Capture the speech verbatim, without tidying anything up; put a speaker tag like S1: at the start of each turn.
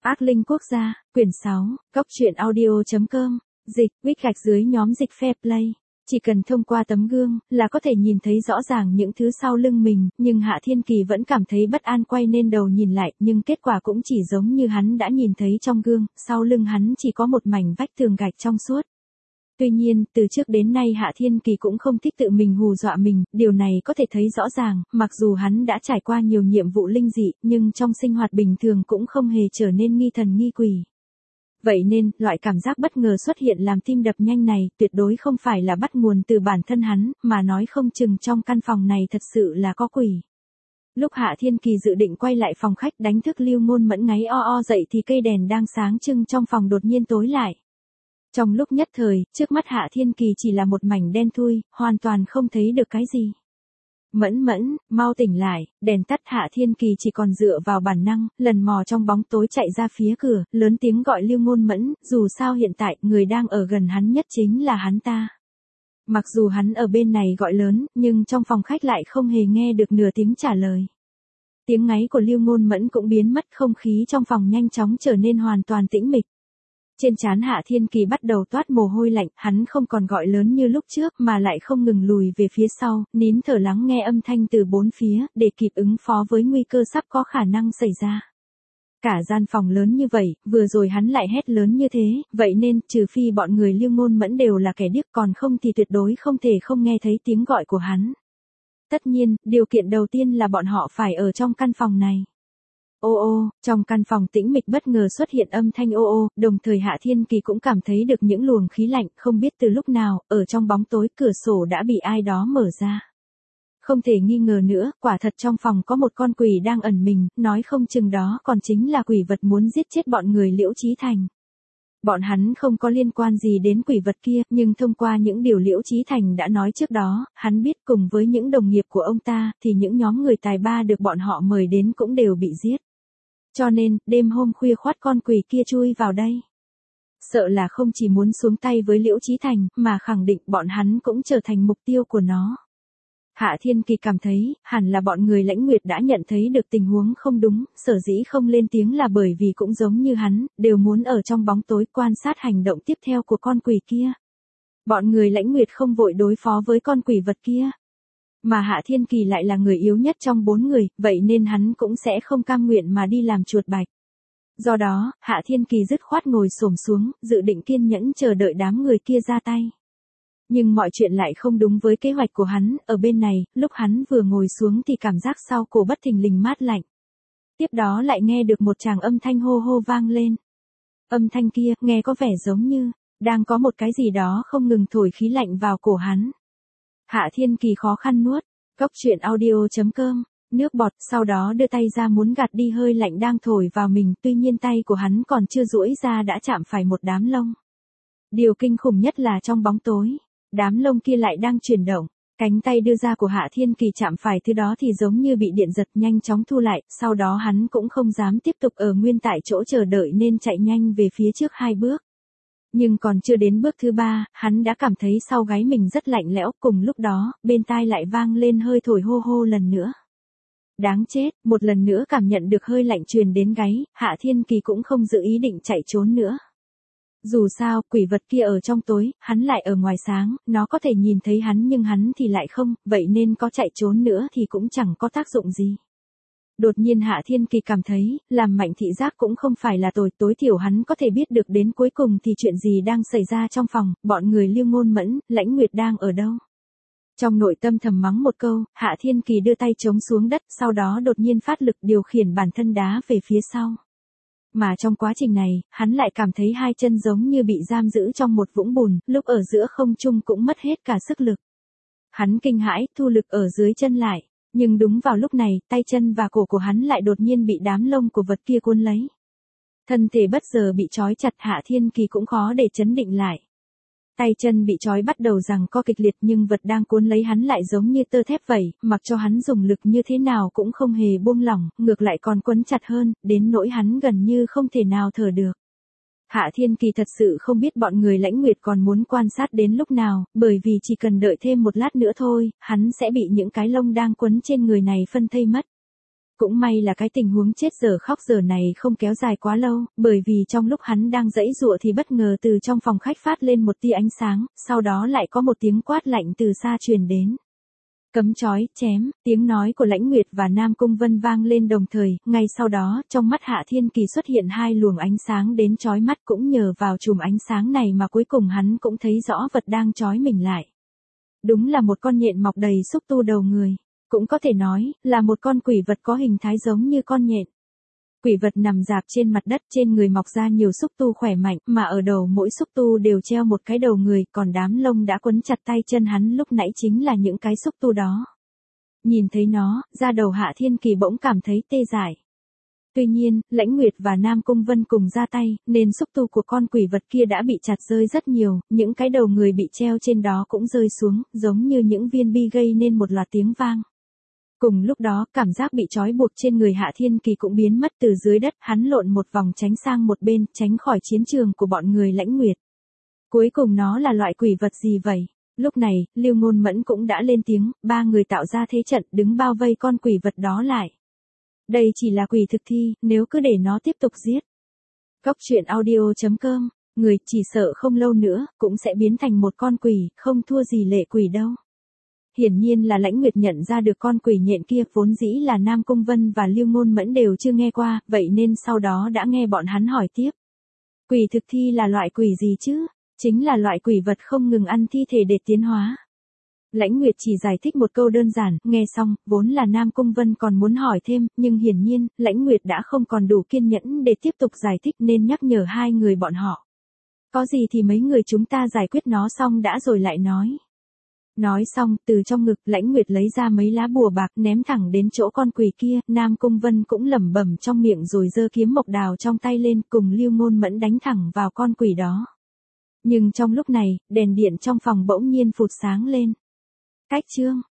S1: Ác Linh Quốc gia, quyển sáu, cốc truyện audio chấm com, dịch, quýt gạch dưới nhóm dịch Fair Play. Chỉ cần thông qua tấm gương, là có thể nhìn thấy rõ ràng những thứ sau lưng mình, nhưng Hạ Thiên Kỳ vẫn cảm thấy bất an quay nên đầu nhìn lại, nhưng kết quả cũng chỉ giống như hắn đã nhìn thấy trong gương, sau lưng hắn chỉ có một mảnh vách tường gạch trong suốt. Tuy nhiên, từ trước đến nay Hạ Thiên Kỳ cũng không thích tự mình hù dọa mình, điều này có thể thấy rõ ràng, mặc dù hắn đã trải qua nhiều nhiệm vụ linh dị, nhưng trong sinh hoạt bình thường cũng không hề trở nên nghi thần nghi quỷ. Vậy nên, loại cảm giác bất ngờ xuất hiện làm tim đập nhanh này, tuyệt đối không phải là bắt nguồn từ bản thân hắn, mà nói không chừng trong căn phòng này thật sự là có quỷ. Lúc Hạ Thiên Kỳ dự định quay lại phòng khách đánh thức Lưu Ngôn Mẫn ngáy o o dậy thì cây đèn đang sáng trưng trong phòng đột nhiên tối lại. Trong lúc nhất thời, trước mắt Hạ Thiên Kỳ chỉ là một mảnh đen thui, hoàn toàn không thấy được cái gì. Mẫn Mẫn, mau tỉnh lại, đèn tắt. Hạ Thiên Kỳ chỉ còn dựa vào bản năng, lần mò trong bóng tối chạy ra phía cửa, lớn tiếng gọi Lưu Ngôn Mẫn, dù sao hiện tại, người đang ở gần hắn nhất chính là hắn ta. Mặc dù hắn ở bên này gọi lớn, nhưng trong phòng khách lại không hề nghe được nửa tiếng trả lời. Tiếng ngáy của Lưu Ngôn Mẫn cũng biến mất, không khí trong phòng nhanh chóng trở nên hoàn toàn tĩnh mịch. Trên trán Hạ Thiên Kỳ bắt đầu toát mồ hôi lạnh, hắn không còn gọi lớn như lúc trước mà lại không ngừng lùi về phía sau, nín thở lắng nghe âm thanh từ bốn phía, để kịp ứng phó với nguy cơ sắp có khả năng xảy ra. Cả gian phòng lớn như vậy, vừa rồi hắn lại hét lớn như thế, vậy nên, trừ phi bọn người Lưu Ngôn Mẫn đều là kẻ điếc, còn không thì tuyệt đối không thể không nghe thấy tiếng gọi của hắn. Tất nhiên, điều kiện đầu tiên là bọn họ phải ở trong căn phòng này. Ô ô, trong căn phòng tĩnh mịch bất ngờ xuất hiện âm thanh ô ô, đồng thời Hạ Thiên Kỳ cũng cảm thấy được những luồng khí lạnh, không biết từ lúc nào, ở trong bóng tối cửa sổ đã bị ai đó mở ra. Không thể nghi ngờ nữa, quả thật trong phòng có một con quỷ đang ẩn mình, nói không chừng đó còn chính là quỷ vật muốn giết chết bọn người Liễu Chí Thành. Bọn hắn không có liên quan gì đến quỷ vật kia, nhưng thông qua những điều Liễu Chí Thành đã nói trước đó, hắn biết cùng với những đồng nghiệp của ông ta, thì những nhóm người tài ba được bọn họ mời đến cũng đều bị giết. Cho nên, đêm hôm khuya khoắt con quỷ kia chui vào đây. Sợ là không chỉ muốn xuống tay với Liễu Chí Thành, mà khẳng định bọn hắn cũng trở thành mục tiêu của nó. Hạ Thiên Kỳ cảm thấy, hẳn là bọn người Lãnh Nguyệt đã nhận thấy được tình huống không đúng, sở dĩ không lên tiếng là bởi vì cũng giống như hắn, đều muốn ở trong bóng tối quan sát hành động tiếp theo của con quỷ kia. Bọn người Lãnh Nguyệt không vội đối phó với con quỷ vật kia. Mà Hạ Thiên Kỳ lại là người yếu nhất trong bốn người, vậy nên hắn cũng sẽ không cam nguyện mà đi làm chuột bạch. Do đó, Hạ Thiên Kỳ dứt khoát ngồi xổm xuống, dự định kiên nhẫn chờ đợi đám người kia ra tay. Nhưng mọi chuyện lại không đúng với kế hoạch của hắn, ở bên này, lúc hắn vừa ngồi xuống thì cảm giác sau cổ bất thình lình mát lạnh. Tiếp đó lại nghe được một tràng âm thanh hô hô vang lên. Âm thanh kia, nghe có vẻ giống như, đang có một cái gì đó không ngừng thổi khí lạnh vào cổ hắn. Hạ Thiên Kỳ khó khăn nuốt, cốc truyện audio chấm com, nước bọt, sau đó đưa tay ra muốn gạt đi hơi lạnh đang thổi vào mình, tuy nhiên tay của hắn còn chưa duỗi ra đã chạm phải một đám lông. Điều kinh khủng nhất là trong bóng tối, đám lông kia lại đang chuyển động, cánh tay đưa ra của Hạ Thiên Kỳ chạm phải thứ đó thì giống như bị điện giật, nhanh chóng thu lại, sau đó hắn cũng không dám tiếp tục ở nguyên tại chỗ chờ đợi nên chạy nhanh về phía trước hai bước. Nhưng còn chưa đến bước thứ ba, hắn đã cảm thấy sau gáy mình rất lạnh lẽo, cùng lúc đó, bên tai lại vang lên hơi thổi hô hô lần nữa. Đáng chết, một lần nữa cảm nhận được hơi lạnh truyền đến gáy, Hạ Thiên Kỳ cũng không dự ý định chạy trốn nữa. Dù sao, quỷ vật kia ở trong tối, hắn lại ở ngoài sáng, nó có thể nhìn thấy hắn nhưng hắn thì lại không, vậy nên có chạy trốn nữa thì cũng chẳng có tác dụng gì. Đột nhiên Hạ Thiên Kỳ cảm thấy, làm mạnh thị giác cũng không phải là tồi, tối thiểu hắn có thể biết được đến cuối cùng thì chuyện gì đang xảy ra trong phòng, bọn người Lưu Ngôn Mẫn, Lãnh Nguyệt đang ở đâu. Trong nội tâm thầm mắng một câu, Hạ Thiên Kỳ đưa tay chống xuống đất, sau đó đột nhiên phát lực điều khiển bản thân đá về phía sau. Mà trong quá trình này, hắn lại cảm thấy hai chân giống như bị giam giữ trong một vũng bùn, lúc ở giữa không trung cũng mất hết cả sức lực. Hắn kinh hãi, thu lực ở dưới chân lại. Nhưng đúng vào lúc này, tay chân và cổ của hắn lại đột nhiên bị đám lông của vật kia cuốn lấy. Thân thể bất giờ bị trói chặt, Hạ Thiên Kỳ cũng khó để chấn định lại. Tay chân bị trói bắt đầu giằng co kịch liệt nhưng vật đang cuốn lấy hắn lại giống như tơ thép vậy, mặc cho hắn dùng lực như thế nào cũng không hề buông lỏng, ngược lại còn quấn chặt hơn, đến nỗi hắn gần như không thể nào thở được. Hạ Thiên Kỳ thật sự không biết bọn người Lãnh Nguyệt còn muốn quan sát đến lúc nào, bởi vì chỉ cần đợi thêm một lát nữa thôi, hắn sẽ bị những cái lông đang quấn trên người này phân thây mất. Cũng may là cái tình huống chết giờ khóc giờ này không kéo dài quá lâu, bởi vì trong lúc hắn đang giãy giụa thì bất ngờ từ trong phòng khách phát lên một tia ánh sáng, sau đó lại có một tiếng quát lạnh từ xa truyền đến. Cấm chói, chém, tiếng nói của Lãnh Nguyệt và Nam Cung Vân vang lên đồng thời, ngay sau đó, trong mắt Hạ Thiên Kỳ xuất hiện hai luồng ánh sáng đến chói mắt, cũng nhờ vào chùm ánh sáng này mà cuối cùng hắn cũng thấy rõ vật đang chói mình lại. Đúng là một con nhện mọc đầy xúc tu đầu người. Cũng có thể nói, là một con quỷ vật có hình thái giống như con nhện. Quỷ vật nằm rạp trên mặt đất, trên người mọc ra nhiều xúc tu khỏe mạnh, mà ở đầu mỗi xúc tu đều treo một cái đầu người, còn đám lông đã quấn chặt tay chân hắn lúc nãy chính là những cái xúc tu đó. Nhìn thấy nó, da đầu Hạ Thiên Kỳ bỗng cảm thấy tê dại. Tuy nhiên, Lãnh Nguyệt và Nam Cung Vân cùng ra tay, nên xúc tu của con quỷ vật kia đã bị chặt rơi rất nhiều, những cái đầu người bị treo trên đó cũng rơi xuống, giống như những viên bi gây nên một loạt tiếng vang. Cùng lúc đó, cảm giác bị trói buộc trên người Hạ Thiên Kỳ cũng biến mất từ dưới đất, hắn lộn một vòng tránh sang một bên, tránh khỏi chiến trường của bọn người Lãnh Nguyệt. Cuối cùng nó là loại quỷ vật gì vậy? Lúc này, Lưu Ngôn Mẫn cũng đã lên tiếng, ba người tạo ra thế trận đứng bao vây con quỷ vật đó lại. Đây chỉ là quỷ thực thi, nếu cứ để nó tiếp tục giết. Cốc truyện audio chấm com, người chỉ sợ không lâu nữa, cũng sẽ biến thành một con quỷ, không thua gì lệ quỷ đâu. Hiển nhiên là Lãnh Nguyệt nhận ra được con quỷ nhện kia, vốn dĩ là Nam Cung Vân và Lưu Ngôn Mẫn đều chưa nghe qua, vậy nên sau đó đã nghe bọn hắn hỏi tiếp. Quỷ thực thi là loại quỷ gì chứ? Chính là loại quỷ vật không ngừng ăn thi thể để tiến hóa. Lãnh Nguyệt chỉ giải thích một câu đơn giản, nghe xong, vốn là Nam Cung Vân còn muốn hỏi thêm, nhưng hiển nhiên, Lãnh Nguyệt đã không còn đủ kiên nhẫn để tiếp tục giải thích nên nhắc nhở hai người bọn họ. Có gì thì mấy người chúng ta giải quyết nó xong đã rồi lại nói. Nói xong, từ trong ngực, Lãnh Nguyệt lấy ra mấy lá bùa bạc ném thẳng đến chỗ con quỷ kia, Nam Cung Vân cũng lẩm bẩm trong miệng rồi giơ kiếm mộc đào trong tay lên, cùng Lưu Ngôn Mẫn đánh thẳng vào con quỷ đó. Nhưng trong lúc này, đèn điện trong phòng bỗng nhiên phụt sáng lên. Cách chương